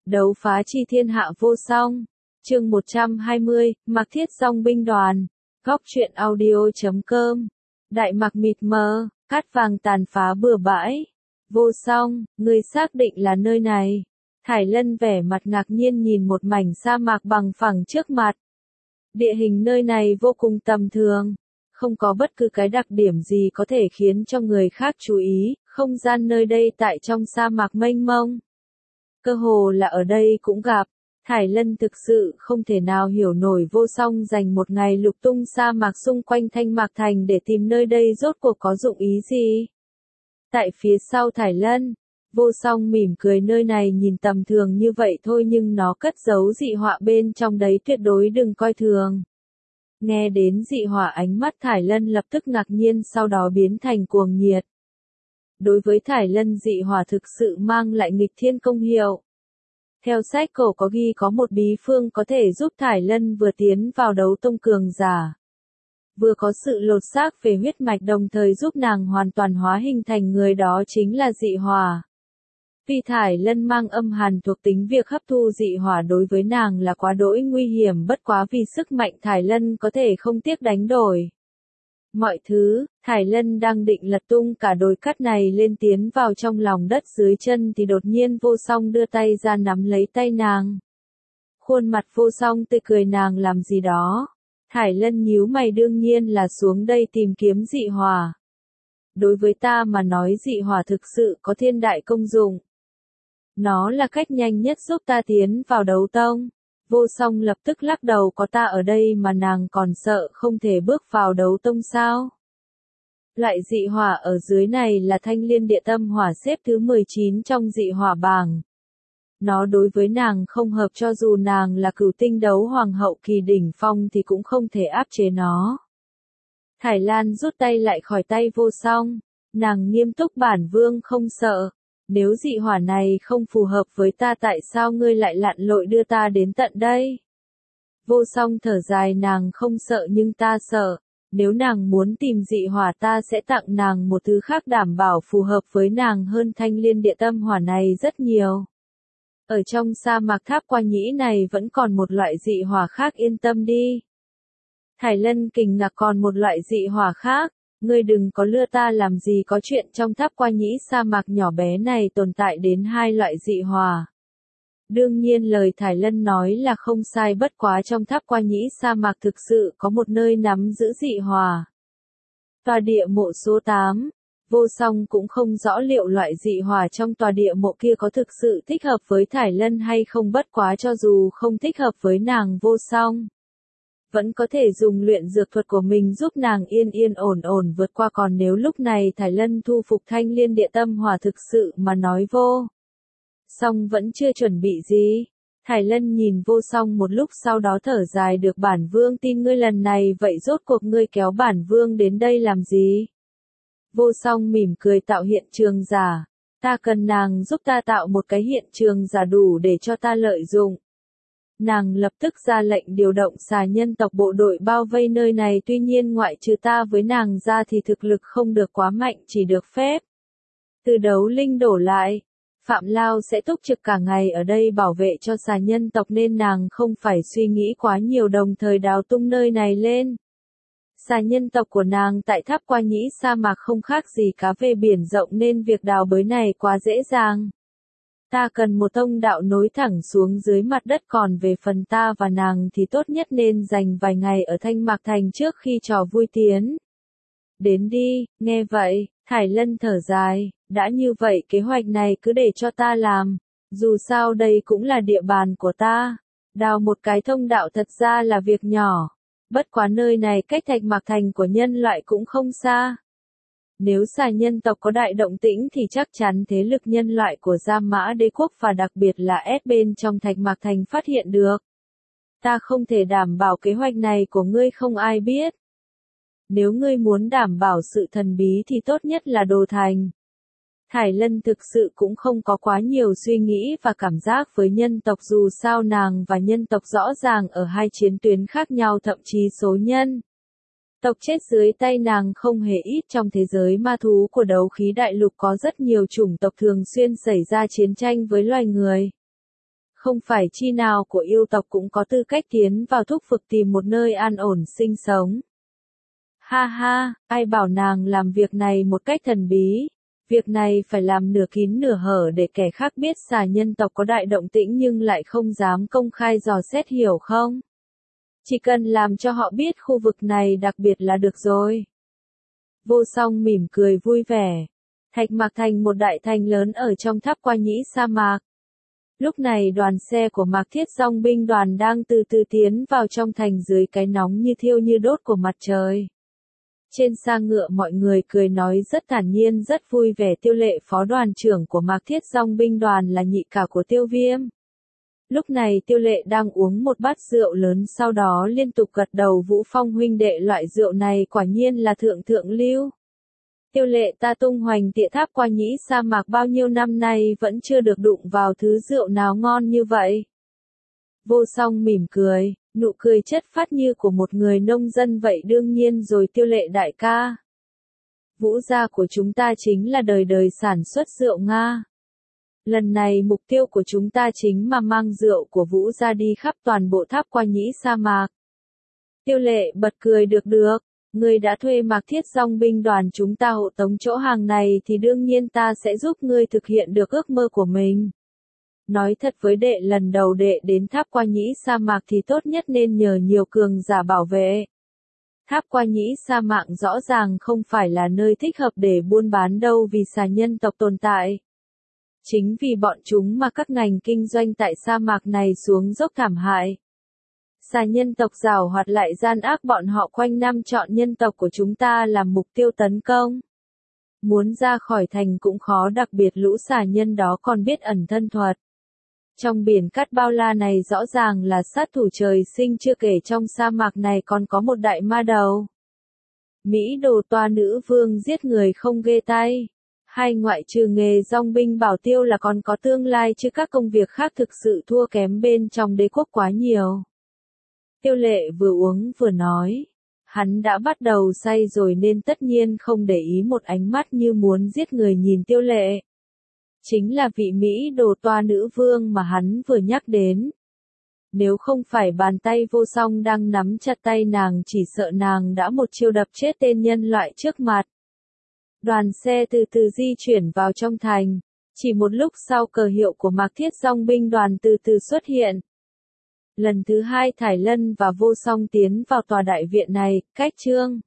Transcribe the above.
Đấu phá chi thiên hạ vô song. Chương 120, Mạc Thiết Dong binh đoàn. Góc truyện audio.com. Đại Mạc mịt mờ, cát vàng tàn phá bừa bãi. Vô song, ngươi xác định là nơi này. Thải Lân vẻ mặt ngạc nhiên nhìn một mảnh sa mạc bằng phẳng trước mặt. Địa hình nơi này vô cùng tầm thường. Không có bất cứ cái đặc điểm gì có thể khiến cho người khác chú ý, không gian nơi đây tại trong sa mạc mênh mông. Cơ hồ là ở đây cũng gặp. Thải Lân thực sự không thể nào hiểu nổi Vô Song dành một ngày lục tung sa mạc xung quanh Thanh Mạc Thành để tìm nơi đây rốt cuộc có dụng ý gì. Tại phía sau Thải Lân, Vô Song mỉm cười, nơi này nhìn tầm thường như vậy thôi nhưng nó cất giấu dị họa bên trong đấy, tuyệt đối đừng coi thường. Nghe đến dị họa, ánh mắt Thải Lân lập tức ngạc nhiên, sau đó biến thành cuồng nhiệt. Đối với Thải Lân, dị hỏa thực sự mang lại nghịch thiên công hiệu. Theo sách cổ có ghi có một bí phương có thể giúp Thải Lân vừa tiến vào đấu tông cường giả, vừa có sự lột xác về huyết mạch, đồng thời giúp nàng hoàn toàn hóa hình thành người, đó chính là dị hỏa. Vì Thải Lân mang âm hàn thuộc tính, việc hấp thu dị hỏa đối với nàng là quá đỗi nguy hiểm, bất quá vì sức mạnh Thải Lân có thể không tiếc đánh đổi mọi thứ. Thải Lân đang định lật tung cả đồi cát này lên tiến vào trong lòng đất dưới chân thì đột nhiên Vô Song đưa tay ra nắm lấy tay nàng. Khuôn mặt Vô Song tươi cười, nàng làm gì đó? Thải Lân nhíu mày, đương nhiên là xuống đây tìm kiếm dị hỏa. Đối với ta mà nói, dị hỏa thực sự có thiên đại công dụng. Nó là cách nhanh nhất giúp ta tiến vào đấu tông. Vô Song lập tức lắc đầu, có ta ở đây mà nàng còn sợ không thể bước vào đấu tông sao? Loại dị hỏa ở dưới này là Thanh Liên Địa Tâm Hỏa, xếp thứ 19 trong dị hỏa bảng. Nó đối với nàng không hợp, cho dù nàng là cửu tinh đấu hoàng hậu kỳ đỉnh phong thì cũng không thể áp chế nó. Thải Lan rút tay lại khỏi tay Vô Song. Nàng nghiêm túc, bản vương không sợ. Nếu dị hỏa này không phù hợp với ta, tại sao ngươi lại lặn lội đưa ta đến tận đây? Vô Song thở dài, nàng không sợ nhưng ta sợ. Nếu nàng muốn tìm dị hỏa, ta sẽ tặng nàng một thứ khác đảm bảo phù hợp với nàng hơn Thanh Liên Địa Tâm Hỏa này rất nhiều. Ở trong sa mạc Tháp Qua Nhĩ này vẫn còn một loại dị hỏa khác, yên tâm đi. Thải Lân kinh ngạc, còn một loại dị hỏa khác? Ngươi đừng có lừa ta làm gì, có chuyện trong Tháp Qua Nhĩ sa mạc nhỏ bé này tồn tại đến 2 loại dị hỏa. Đương nhiên lời Thải Lân nói là không sai, bất quá trong Tháp Qua Nhĩ sa mạc thực sự có một nơi nắm giữ dị hỏa. Tòa địa mộ số 8. Vô Song cũng không rõ liệu loại dị hỏa trong tòa địa mộ kia có thực sự thích hợp với Thải Lân hay không, bất quá cho dù không thích hợp với nàng, Vô Song vẫn có thể dùng luyện dược thuật của mình giúp nàng yên yên ổn ổn vượt qua. Còn nếu lúc này Thải Lân thu phục Thanh Liên Địa Tâm Hỏa, thực sự mà nói, Vô Song vẫn chưa chuẩn bị gì. Thải Lân nhìn Vô Song một lúc, sau đó thở dài, được, bản vương tin ngươi lần này, vậy rốt cuộc ngươi kéo bản vương đến đây làm gì? Vô Song mỉm cười, tạo hiện trường giả. Ta cần nàng giúp ta tạo một cái hiện trường giả đủ để cho ta lợi dụng. Nàng lập tức ra lệnh điều động xà nhân tộc bộ đội bao vây nơi này, tuy nhiên ngoại trừ ta với nàng ra thì thực lực không được quá mạnh, chỉ được phép từ đấu linh đổ lại. Phạm Lao sẽ túc trực cả ngày ở đây bảo vệ cho xà nhân tộc nên nàng không phải suy nghĩ quá nhiều, đồng thời đào tung nơi này lên. Xà nhân tộc của nàng tại Tháp Qua Nhĩ sa mạc không khác gì cá về biển rộng nên việc đào bới này quá dễ dàng. Ta cần một thông đạo nối thẳng xuống dưới mặt đất, còn về phần ta và nàng thì tốt nhất nên dành vài ngày ở Thanh Mạc Thành trước khi trò vui tiến đến đi. Nghe vậy, Thải Lân thở dài, đã như vậy kế hoạch này cứ để cho ta làm, dù sao đây cũng là địa bàn của ta. Đào một cái thông đạo thật ra là việc nhỏ, bất quá nơi này cách Thanh Mạc Thành của nhân loại cũng không xa. Nếu xà nhân tộc có đại động tĩnh thì chắc chắn thế lực nhân loại của Gia Mã Đế quốc và đặc biệt là S bên trong Thanh Mạc Thành phát hiện được. Ta không thể đảm bảo kế hoạch này của ngươi không ai biết. Nếu ngươi muốn đảm bảo sự thần bí thì tốt nhất là đồ thành. Thải Lân thực sự cũng không có quá nhiều suy nghĩ và cảm giác với nhân tộc, dù sao nàng và nhân tộc rõ ràng ở hai chiến tuyến khác nhau, thậm chí số nhân tộc chết dưới tay nàng không hề ít. Trong thế giới ma thú của đấu khí đại lục có rất nhiều chủng tộc thường xuyên xảy ra chiến tranh với loài người. không phải chi nào của yêu tộc cũng có tư cách tiến vào thúc vực tìm một nơi an ổn sinh sống. Ha ha, ai bảo nàng làm việc này một cách thần bí, việc này phải làm nửa kín nửa hở để kẻ khác biết xà nhân tộc có đại động tĩnh nhưng lại không dám công khai dò xét hiểu không? Chỉ cần làm cho họ biết khu vực này đặc biệt là được rồi. Vô Song mỉm cười vui vẻ. Thạch Mạc Thành một đại thành lớn ở trong tháp Qua Nhĩ sa mạc. Lúc này đoàn xe của Mạc Thiết Dong binh đoàn đang từ từ tiến vào trong thành dưới cái nóng như thiêu như đốt của mặt trời. Trên xa ngựa mọi người cười nói rất thản nhiên rất vui vẻ. Tiêu Lệ phó đoàn trưởng của Mạc Thiết Dong binh đoàn là nhị cả của Tiêu Viêm. Lúc này Tiêu Lệ đang uống một bát rượu lớn sau đó liên tục gật đầu. Vũ Phong huynh đệ, loại rượu này quả nhiên là thượng thượng lưu. Tiêu Lệ, ta tung hoành địa tháp Qua Nhĩ sa mạc bao nhiêu năm nay vẫn chưa được đụng vào thứ rượu nào ngon như vậy. Vô Song mỉm cười, nụ cười chất phát như của một người nông dân vậy. Đương nhiên rồi Tiêu Lệ đại ca. Vũ gia của chúng ta chính là đời đời sản xuất rượu Nga. Lần này mục tiêu của chúng ta chính mà mang rượu của Vũ gia đi khắp toàn bộ tháp Qua Nhĩ sa mạc. Tiêu Lệ bật cười được. Ngươi đã thuê Mạc Thiết Dong binh đoàn chúng ta hộ tống chỗ hàng này thì đương nhiên ta sẽ giúp ngươi thực hiện được ước mơ của mình. Nói thật với đệ, lần đầu đệ đến tháp Qua Nhĩ sa mạc thì tốt nhất nên nhờ nhiều cường giả bảo vệ. Tháp Qua Nhĩ sa mạc rõ ràng không phải là nơi thích hợp để buôn bán đâu vì xà nhân tộc tồn tại. Chính vì bọn chúng mà các ngành kinh doanh tại sa mạc này xuống dốc thảm hại. Xà nhân tộc giàu hoạt lại gian ác, bọn họ quanh năm chọn nhân tộc của chúng ta làm mục tiêu tấn công. Muốn ra khỏi thành cũng khó, đặc biệt lũ xà nhân đó còn biết ẩn thân thuật. Trong biển cát bao la này rõ ràng là sát thủ trời sinh, chưa kể trong sa mạc này còn có một đại ma đầu. Mỹ Đồ Toa nữ vương giết người không ghê tay. Hay ngoại trừ nghề dong binh bảo tiêu là còn có tương lai chứ các công việc khác thực sự thua kém bên trong đế quốc quá nhiều. Tiêu Lệ vừa uống vừa nói. Hắn đã bắt đầu say rồi nên tất nhiên không để ý một ánh mắt như muốn giết người nhìn Tiêu Lệ. Chính là vị Mỹ Đồ Toa nữ vương mà hắn vừa nhắc đến. Nếu không phải bàn tay Vô Song đang nắm chặt tay nàng, chỉ sợ nàng đã một chiêu đập chết tên nhân loại trước mặt. Đoàn xe từ từ di chuyển vào trong thành. Chỉ một lúc sau cờ hiệu của Mạc Thiết Dong binh đoàn từ từ xuất hiện. Lần thứ hai Thải Lân và Vô Song tiến vào tòa đại viện này, cách Trương